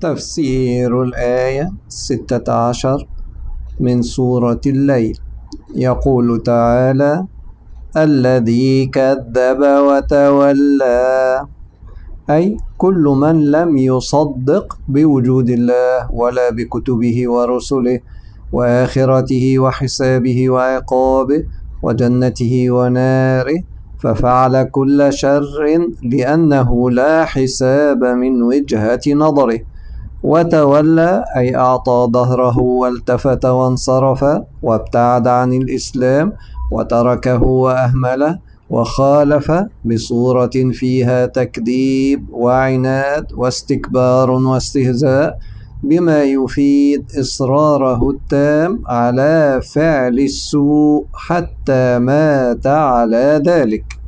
تفسير الآية 16 من سورة الليل. يقول تعالى: الذي كذب وتولى، أي كل من لم يصدق بوجود الله ولا بكتبه ورسله وآخرته وحسابه وعقابه وجنته وناره، ففعل كل شر لأنه لا حساب من وجهة نظره. وتولى أي أعطى ظهره والتفت وانصرف وابتعد عن الإسلام وتركه وأهمله وخالف بصورة فيها تكذيب وعناد واستكبار واستهزاء، بما يفيد إصراره التام على فعل السوء حتى مات على ذلك.